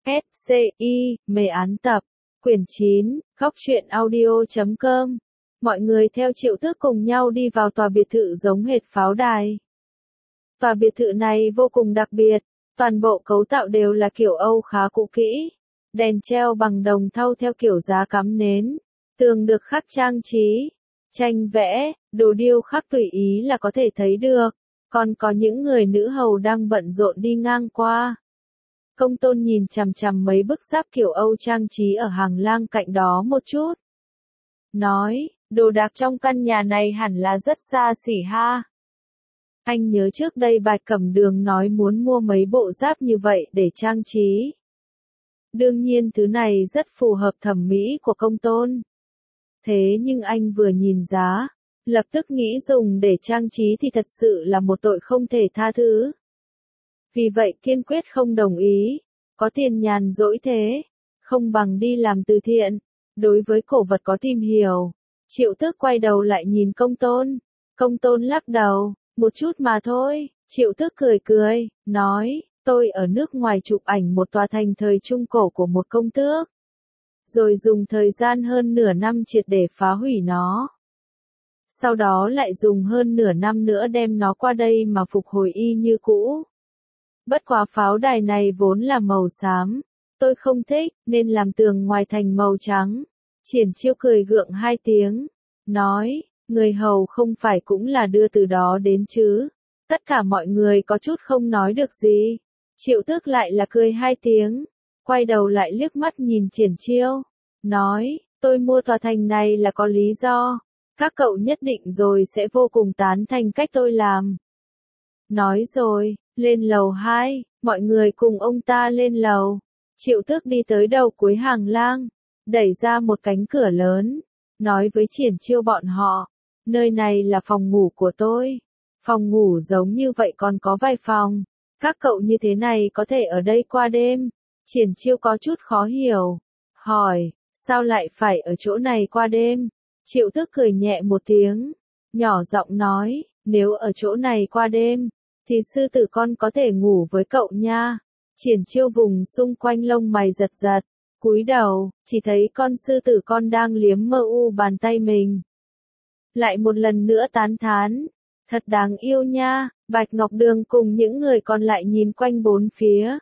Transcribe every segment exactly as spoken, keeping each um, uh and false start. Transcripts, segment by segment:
S C I, mê án tập, quyển chín, góc truyện audio chấm com. Mọi người theo Triệu Tước cùng nhau đi vào tòa biệt thự giống hệt pháo đài. Tòa biệt thự này vô cùng đặc biệt, toàn bộ cấu tạo đều là kiểu Âu khá cũ kỹ. Đèn treo bằng đồng thau theo kiểu giá cắm nến, tường được khắc trang trí, tranh vẽ, đồ điêu khắc tùy ý là có thể thấy được, còn có những người nữ hầu đang bận rộn đi ngang qua. Công Tôn nhìn chằm chằm mấy bức giáp kiểu Âu trang trí ở hàng lang cạnh đó một chút. Nói, đồ đạc trong căn nhà này hẳn là rất xa xỉ ha. Anh nhớ trước đây Bạch Cẩm Đường nói muốn mua mấy bộ giáp như vậy để trang trí. Đương nhiên thứ này rất phù hợp thẩm mỹ của Công Tôn. Thế nhưng anh vừa nhìn giá, lập tức nghĩ dùng để trang trí thì thật sự là một tội không thể tha thứ. Vì vậy kiên quyết không đồng ý, có tiền nhàn rỗi thế, không bằng đi làm từ thiện. Đối với cổ vật có tìm hiểu, Triệu Tước quay đầu lại nhìn Công Tôn. Công Tôn lắc đầu, một chút mà thôi. Triệu Tước cười cười, nói, tôi ở nước ngoài chụp ảnh một tòa thành thời Trung Cổ của một công tước. Rồi dùng thời gian hơn nửa năm triệt để phá hủy nó. Sau đó lại dùng hơn nửa năm nữa đem nó qua đây mà phục hồi y như cũ. Bất quá pháo đài này vốn là màu xám, tôi không thích, nên làm tường ngoài thành màu trắng. Triển Chiêu cười gượng hai tiếng, nói, người hầu không phải cũng là đưa từ đó đến chứ. Tất cả mọi người có chút không nói được gì. Triệu Tước lại là cười hai tiếng, quay đầu lại liếc mắt nhìn Triển Chiêu, nói, tôi mua tòa thành này là có lý do, các cậu nhất định rồi sẽ vô cùng tán thành cách tôi làm. Nói rồi, lên lầu hai, mọi người cùng ông ta lên lầu. Triệu Tước đi tới đầu cuối hàng lang, đẩy ra một cánh cửa lớn, nói với Triển Chiêu bọn họ, nơi này là phòng ngủ của tôi. Phòng ngủ giống như vậy còn có vài phòng, các cậu như thế này có thể ở đây qua đêm. Triển Chiêu có chút khó hiểu, hỏi, sao lại phải ở chỗ này qua đêm? Triệu Tước cười nhẹ một tiếng, nhỏ giọng nói, nếu ở chỗ này qua đêm, thì sư tử con có thể ngủ với cậu nha. Triển Chiêu vùng xung quanh lông mày giật giật, cúi đầu, chỉ thấy con sư tử con đang liếm mơ u bàn tay mình. Lại một lần nữa tán thán, thật đáng yêu nha. Bạch Ngọc Đường cùng những người còn lại nhìn quanh bốn phía.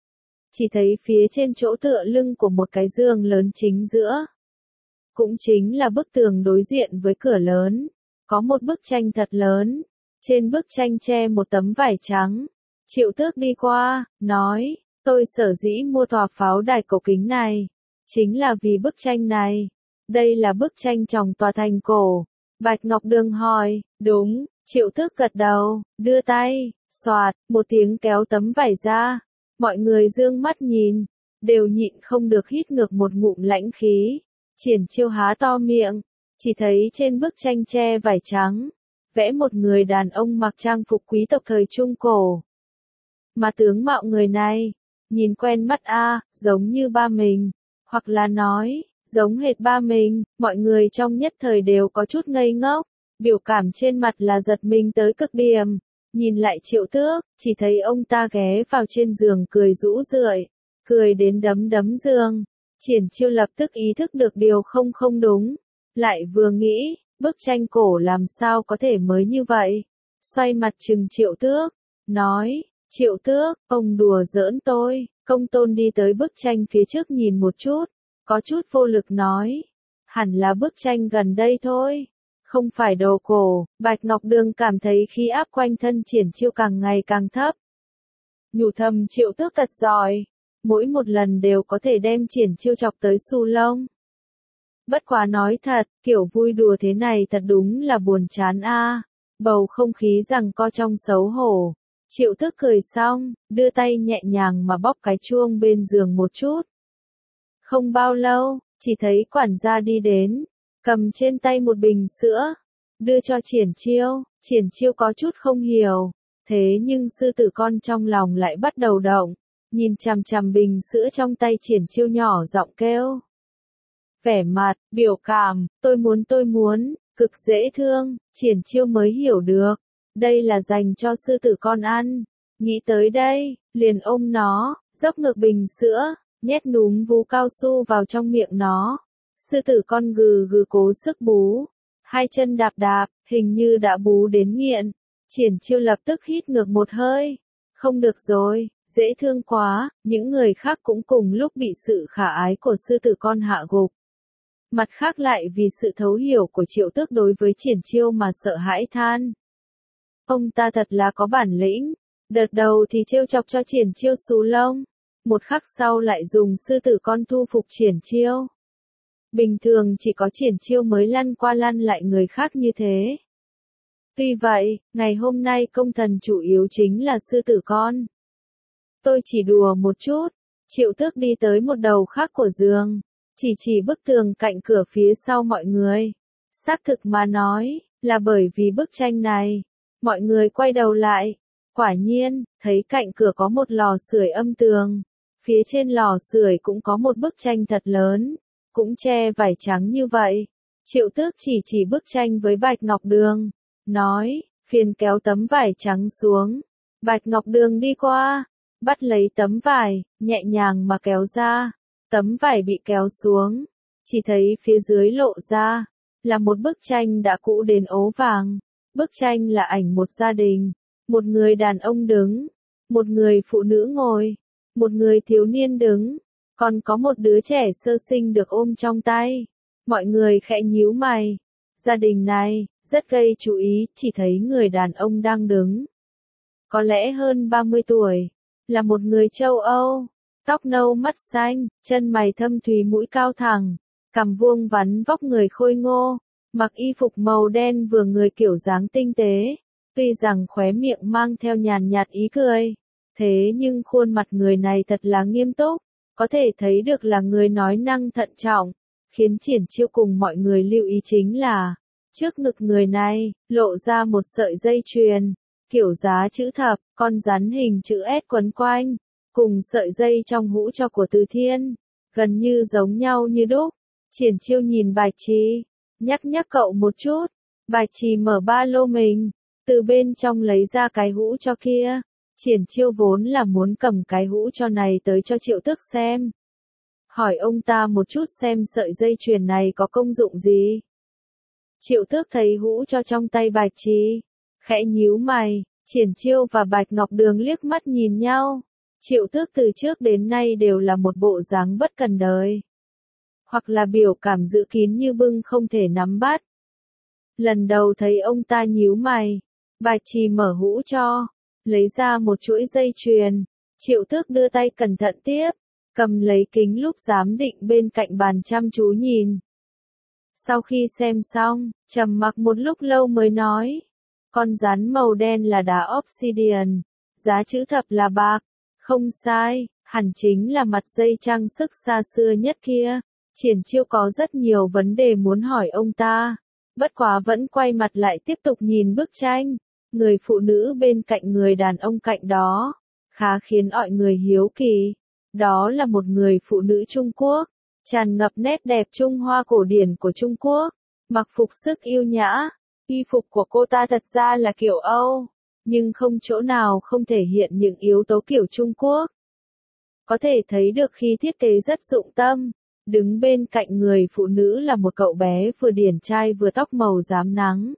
Chỉ thấy phía trên chỗ tựa lưng của một cái giường lớn chính giữa, cũng chính là bức tường đối diện với cửa lớn, có một bức tranh thật lớn. Trên bức tranh che một tấm vải trắng. Triệu Tước đi qua, nói, tôi sở dĩ mua tòa pháo đài cổ kính này, chính là vì bức tranh này. Đây là bức tranh trồng tòa thành cổ. Bạch Ngọc Đường hỏi, đúng. Triệu Tước gật đầu, đưa tay, xoạt, một tiếng kéo tấm vải ra. Mọi người dương mắt nhìn, đều nhịn không được hít ngược một ngụm lãnh khí. Triển Chiêu há to miệng, chỉ thấy trên bức tranh che vải trắng, vẽ một người đàn ông mặc trang phục quý tộc thời Trung Cổ. Mà tướng mạo người này, nhìn quen mắt a, giống như ba mình, hoặc là nói, giống hệt ba mình. Mọi người trong nhất thời đều có chút ngây ngốc, biểu cảm trên mặt là giật mình tới cực điểm. Nhìn lại Triệu Tước, chỉ thấy ông ta ghé vào trên giường cười rũ rượi, cười đến đấm đấm giường. Triển Chiêu lập tức ý thức được điều không không đúng, lại vừa nghĩ, bức tranh cổ làm sao có thể mới như vậy. Xoay mặt trừng Triệu Tước, nói, Triệu Tước, ông đùa giỡn tôi. Công Tôn đi tới bức tranh phía trước nhìn một chút, có chút vô lực nói, hẳn là bức tranh gần đây thôi, không phải đồ cổ. Bạch Ngọc Đường cảm thấy khí áp quanh thân Triển Chiêu càng ngày càng thấp. Nhủ thầm Triệu Tước thật giỏi, mỗi một lần đều có thể đem Triển Chiêu chọc tới xù lông. Bất quá nói thật, kiểu vui đùa thế này thật đúng là buồn chán a. Bầu không khí giằng co trong xấu hổ. Triệu Tước cười xong, đưa tay nhẹ nhàng mà bóp cái chuông bên giường một chút. Không bao lâu, chỉ thấy quản gia đi đến, cầm trên tay một bình sữa, đưa cho Triển Chiêu. Triển Chiêu có chút không hiểu, thế nhưng sư tử con trong lòng lại bắt đầu động, nhìn chằm chằm bình sữa trong tay Triển Chiêu nhỏ giọng kêu. Vẻ mặt, biểu cảm, tôi muốn tôi muốn, cực dễ thương. Triển Chiêu mới hiểu được, đây là dành cho sư tử con ăn. Nghĩ tới đây, liền ôm nó, dốc ngược bình sữa, nhét núm vú cao su vào trong miệng nó. Sư tử con gừ gừ cố sức bú, hai chân đạp đạp, hình như đã bú đến nghiện. Triển Chiêu lập tức hít ngược một hơi. Không được rồi, dễ thương quá, những người khác cũng cùng lúc bị sự khả ái của sư tử con hạ gục. Mặt khác lại vì sự thấu hiểu của Triệu Tước đối với Triển Chiêu mà sợ hãi than. Ông ta thật là có bản lĩnh, đợt đầu thì trêu chọc cho Triển Chiêu xù lông, một khắc sau lại dùng sư tử con thu phục Triển Chiêu. Bình thường chỉ có Triển Chiêu mới lăn qua lăn lại người khác như thế. Tuy vậy, ngày hôm nay công thần chủ yếu chính là sư tử con. Tôi chỉ đùa một chút, Triệu Tước đi tới một đầu khác của giường, chỉ chỉ bức tường cạnh cửa phía sau mọi người. Xác thực mà nói, là bởi vì bức tranh này. Mọi người quay đầu lại, quả nhiên, thấy cạnh cửa có một lò sưởi âm tường. Phía trên lò sưởi cũng có một bức tranh thật lớn, cũng che vải trắng như vậy. Triệu Tước chỉ chỉ bức tranh với Bạch Ngọc Đường, nói, phiền kéo tấm vải trắng xuống. Bạch Ngọc Đường đi qua, bắt lấy tấm vải, nhẹ nhàng mà kéo ra. Tấm vải bị kéo xuống, chỉ thấy phía dưới lộ ra, là một bức tranh đã cũ đến ố vàng. Bức tranh là ảnh một gia đình, một người đàn ông đứng, một người phụ nữ ngồi, một người thiếu niên đứng, còn có một đứa trẻ sơ sinh được ôm trong tay. Mọi người khẽ nhíu mày. Gia đình này, rất gây chú ý, chỉ thấy người đàn ông đang đứng. Có lẽ hơn ba mươi tuổi, là một người châu Âu, tóc nâu mắt xanh, chân mày thâm thúy mũi cao thẳng, cằm vuông vắn vóc người khôi ngô, mặc y phục màu đen vừa người kiểu dáng tinh tế, tuy rằng khóe miệng mang theo nhàn nhạt ý cười, thế nhưng khuôn mặt người này thật là nghiêm túc, có thể thấy được là người nói năng thận trọng, khiến Triển Chiêu cùng mọi người lưu ý chính là, trước ngực người này, lộ ra một sợi dây chuyền, kiểu giá chữ thập, con rắn hình chữ S quấn quanh, cùng sợi dây trong hũ cho của Từ Thiên, gần như giống nhau như đúc. Triển Chiêu nhìn Bạch Trì, nhắc nhắc cậu một chút. Bạch Trì mở ba lô mình, từ bên trong lấy ra cái hũ cho kia. Triển Chiêu vốn là muốn cầm cái hũ cho này tới cho Triệu Tước xem. Hỏi ông ta một chút xem sợi dây chuyền này có công dụng gì. Triệu Tước thấy hũ cho trong tay Bạch Trì, khẽ nhíu mày. Triển Chiêu và Bạch Ngọc Đường liếc mắt nhìn nhau. Triệu Tước từ trước đến nay đều là một bộ dáng bất cần đời, hoặc là biểu cảm giữ kín như bưng không thể nắm bắt. Lần đầu thấy ông ta nhíu mày, Bạch Trì mở hũ cho, lấy ra một chuỗi dây chuyền. Triệu Tước đưa tay cẩn thận tiếp, cầm lấy kính lúp giám định bên cạnh bàn chăm chú nhìn. Sau khi xem xong, trầm mặc một lúc lâu mới nói, con rắn màu đen là đá obsidian, giá chữ thập là bạc. Không sai, hẳn chính là mặt dây trang sức xa xưa nhất kia. Triển Chiêu có rất nhiều vấn đề muốn hỏi ông ta, bất quá vẫn quay mặt lại tiếp tục nhìn bức tranh. Người phụ nữ bên cạnh người đàn ông cạnh đó, khá khiến mọi người hiếu kỳ. Đó là một người phụ nữ Trung Quốc, tràn ngập nét đẹp Trung Hoa cổ điển của Trung Quốc, mặc phục sức yêu nhã. Y phục của cô ta thật ra là kiểu Âu, nhưng không chỗ nào không thể hiện những yếu tố kiểu Trung Quốc. Có thể thấy được khi thiết kế rất dụng tâm. Đứng bên cạnh người phụ nữ là một cậu bé vừa điển trai vừa tóc màu rám nắng.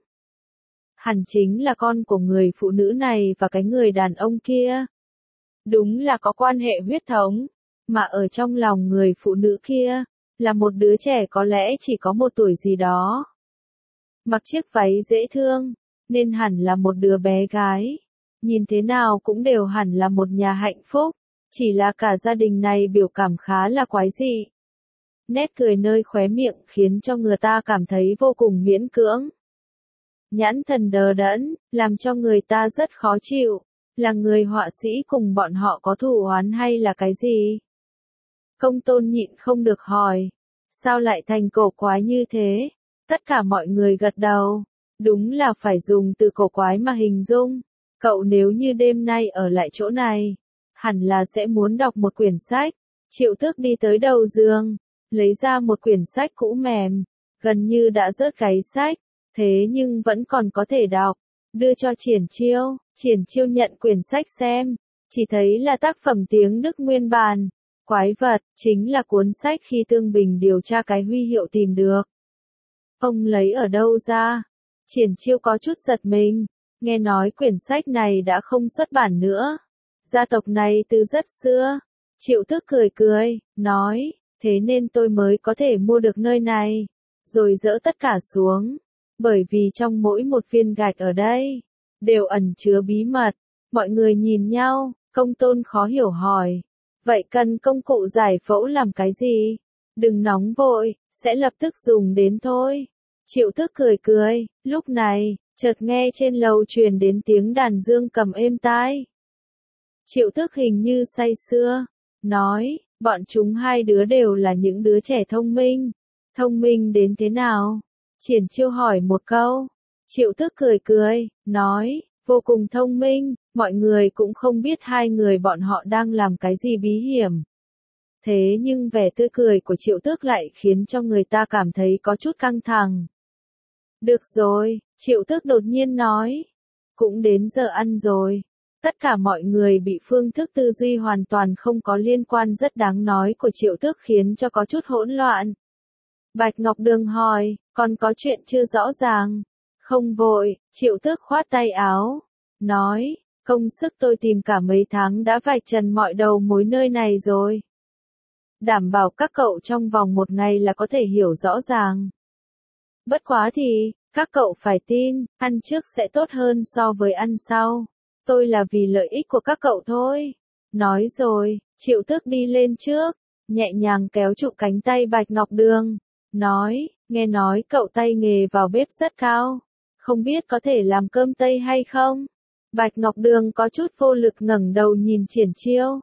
Hẳn chính là con của người phụ nữ này và cái người đàn ông kia. Đúng là có quan hệ huyết thống, mà ở trong lòng người phụ nữ kia, là một đứa trẻ có lẽ chỉ có một tuổi gì đó. Mặc chiếc váy dễ thương, nên hẳn là một đứa bé gái. Nhìn thế nào cũng đều hẳn là một nhà hạnh phúc, chỉ là cả gia đình này biểu cảm khá là quái dị. Nét cười nơi khóe miệng khiến cho người ta cảm thấy vô cùng miễn cưỡng. Nhãn thần đờ đẫn, làm cho người ta rất khó chịu. Là người họa sĩ cùng bọn họ có thù oán hay là cái gì? Công Tôn nhịn không được hỏi. Sao lại thành cổ quái như thế? Tất cả mọi người gật đầu. Đúng là phải dùng từ cổ quái mà hình dung. Cậu nếu như đêm nay ở lại chỗ này, hẳn là sẽ muốn đọc một quyển sách. Triệu Tước đi tới đầu giường, lấy ra một quyển sách cũ mềm, gần như đã rớt gáy sách, thế nhưng vẫn còn có thể đọc, đưa cho Triển Chiêu. Triển Chiêu nhận quyển sách xem, chỉ thấy là tác phẩm tiếng Đức nguyên bản, Quái vật, chính là cuốn sách khi Tương Bình điều tra cái huy hiệu tìm được. Ông lấy ở đâu ra? Triển Chiêu có chút giật mình, nghe nói quyển sách này đã không xuất bản nữa. Gia tộc này từ rất xưa. Triệu Tước cười cười, nói, thế nên tôi mới có thể mua được nơi này, rồi dỡ tất cả xuống. Bởi vì trong mỗi một viên gạch ở đây, đều ẩn chứa bí mật. Mọi người nhìn nhau, Công Tôn khó hiểu hỏi. Vậy cần công cụ giải phẫu làm cái gì? Đừng nóng vội, sẽ lập tức dùng đến thôi. Triệu Tước cười cười, lúc này, chợt nghe trên lầu truyền đến tiếng đàn dương cầm êm tai. Triệu Tước hình như say sưa, nói, bọn chúng hai đứa đều là những đứa trẻ thông minh. Thông minh đến thế nào? Triển Chiêu hỏi một câu. Triệu Tước cười cười, nói, vô cùng thông minh, mọi người cũng không biết hai người bọn họ đang làm cái gì bí hiểm. Thế nhưng vẻ tươi cười của Triệu Tước lại khiến cho người ta cảm thấy có chút căng thẳng. Được rồi, Triệu Tước đột nhiên nói. Cũng đến giờ ăn rồi. Tất cả mọi người bị phương thức tư duy hoàn toàn không có liên quan rất đáng nói của Triệu Tước khiến cho có chút hỗn loạn. Bạch Ngọc Đường hỏi, còn có chuyện chưa rõ ràng. Không vội, Triệu Tước khoát tay áo. Nói, công sức tôi tìm cả mấy tháng đã vạch trần mọi đầu mối nơi này rồi. Đảm bảo các cậu trong vòng một ngày là có thể hiểu rõ ràng. Bất quá thì, các cậu phải tin, ăn trước sẽ tốt hơn so với ăn sau. Tôi là vì lợi ích của các cậu thôi. Nói rồi, Triệu Tước đi lên trước, nhẹ nhàng kéo trụ cánh tay Bạch Ngọc Đường. Nói, nghe nói cậu tay nghề vào bếp rất cao. Không biết có thể làm cơm tây hay không? Bạch Ngọc Đường có chút vô lực ngẩng đầu nhìn Triển Chiêu.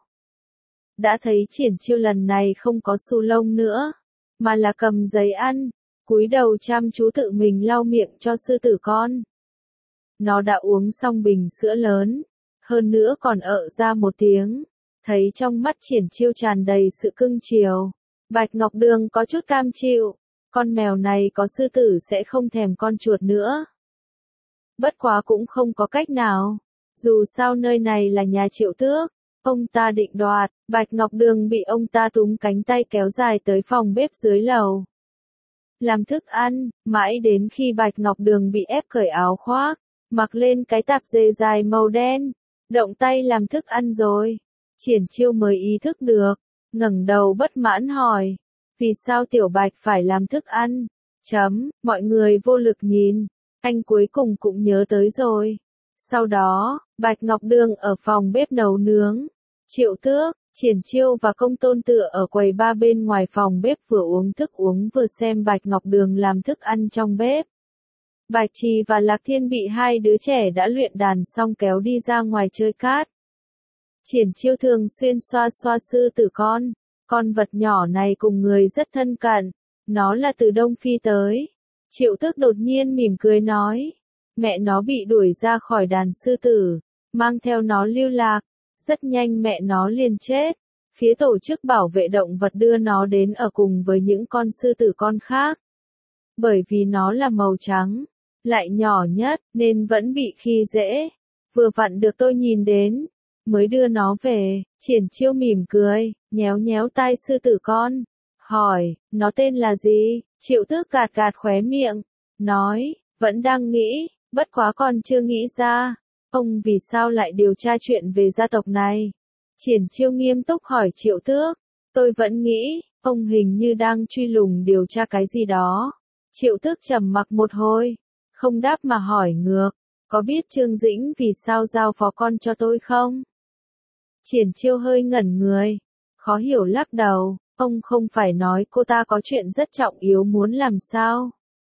Đã thấy Triển Chiêu lần này không có xu lông nữa, mà là cầm giấy ăn, cúi đầu chăm chú tự mình lau miệng cho sư tử con. Nó đã uống xong bình sữa lớn, hơn nữa còn ợ ra một tiếng, thấy trong mắt Triển Chiêu tràn đầy sự cưng chiều. Bạch Ngọc Đường có chút cam chịu, con mèo này có sư tử sẽ không thèm con chuột nữa. Bất quá cũng không có cách nào, dù sao nơi này là nhà Triệu Tước, ông ta định đoạt. Bạch Ngọc Đường bị ông ta túm cánh tay kéo dài tới phòng bếp dưới lầu. Làm thức ăn, mãi đến khi Bạch Ngọc Đường bị ép cởi áo khoác, mặc lên cái tạp dề dài màu đen, động tay làm thức ăn rồi. Triển Chiêu mới ý thức được, ngẩng đầu bất mãn hỏi, vì sao Tiểu Bạch phải làm thức ăn? Chấm, mọi người vô lực nhìn, anh cuối cùng cũng nhớ tới rồi. Sau đó, Bạch Ngọc Đường ở phòng bếp nấu nướng. Triệu Tước, Triển Chiêu và Công Tôn tựa ở quầy ba bên ngoài phòng bếp vừa uống thức uống vừa xem Bạch Ngọc Đường làm thức ăn trong bếp. Bạch Trì và Lạc Thiên bị hai đứa trẻ đã luyện đàn xong kéo đi ra ngoài chơi cát. Triển Chiêu thường xuyên xoa xoa sư tử con. Con vật nhỏ này cùng người rất thân cận. Nó là từ Đông Phi tới. Triệu Tước đột nhiên mỉm cười nói. Mẹ nó bị đuổi ra khỏi đàn sư tử, mang theo nó lưu lạc. Rất nhanh mẹ nó liền chết. Phía tổ chức bảo vệ động vật đưa nó đến ở cùng với những con sư tử con khác. Bởi vì nó là màu trắng, lại nhỏ nhất, nên vẫn bị khi dễ. Vừa vặn được tôi nhìn đến, mới đưa nó về. Triển Chiêu mỉm cười, nhéo nhéo tai sư tử con. Hỏi, nó tên là gì? Triệu Tước gạt gạt khóe miệng. Nói, vẫn đang nghĩ, bất quá còn chưa nghĩ ra. Ông vì sao lại điều tra chuyện về gia tộc này? Triển Chiêu nghiêm túc hỏi Triệu Tước. Tôi vẫn nghĩ, ông hình như đang truy lùng điều tra cái gì đó. Triệu Tước trầm mặc một hồi, không đáp mà hỏi ngược. Có biết Trương Dĩnh vì sao giao phó con cho tôi không? Triển Chiêu hơi ngẩn người, khó hiểu lắc đầu. Ông không phải nói cô ta có chuyện rất trọng yếu muốn làm sao?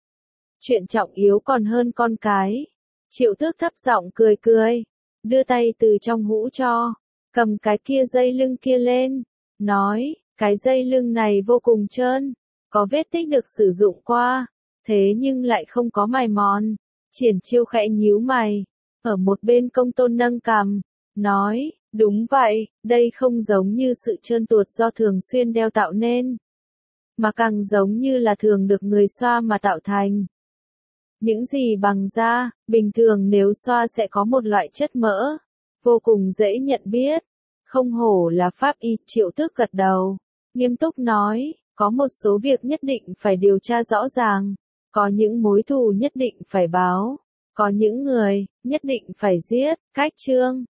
Chuyện trọng yếu còn hơn con cái. Triệu Tước thấp giọng cười cười, đưa tay từ trong hũ cho, cầm cái kia dây lưng kia lên, nói, cái dây lưng này vô cùng trơn, có vết tích được sử dụng qua, thế nhưng lại không có mài mòn. Triển Chiêu khẽ nhíu mày, ở một bên Công Tôn nâng cằm, nói, đúng vậy, đây không giống như sự trơn tuột do thường xuyên đeo tạo nên, mà càng giống như là thường được người xoa mà tạo thành. Những gì bằng da, bình thường nếu xoa sẽ có một loại chất mỡ, vô cùng dễ nhận biết. Không hổ là pháp y, Triệu Tước gật đầu, nghiêm túc nói, có một số việc nhất định phải điều tra rõ ràng, có những mối thù nhất định phải báo, có những người, nhất định phải giết, cách chương.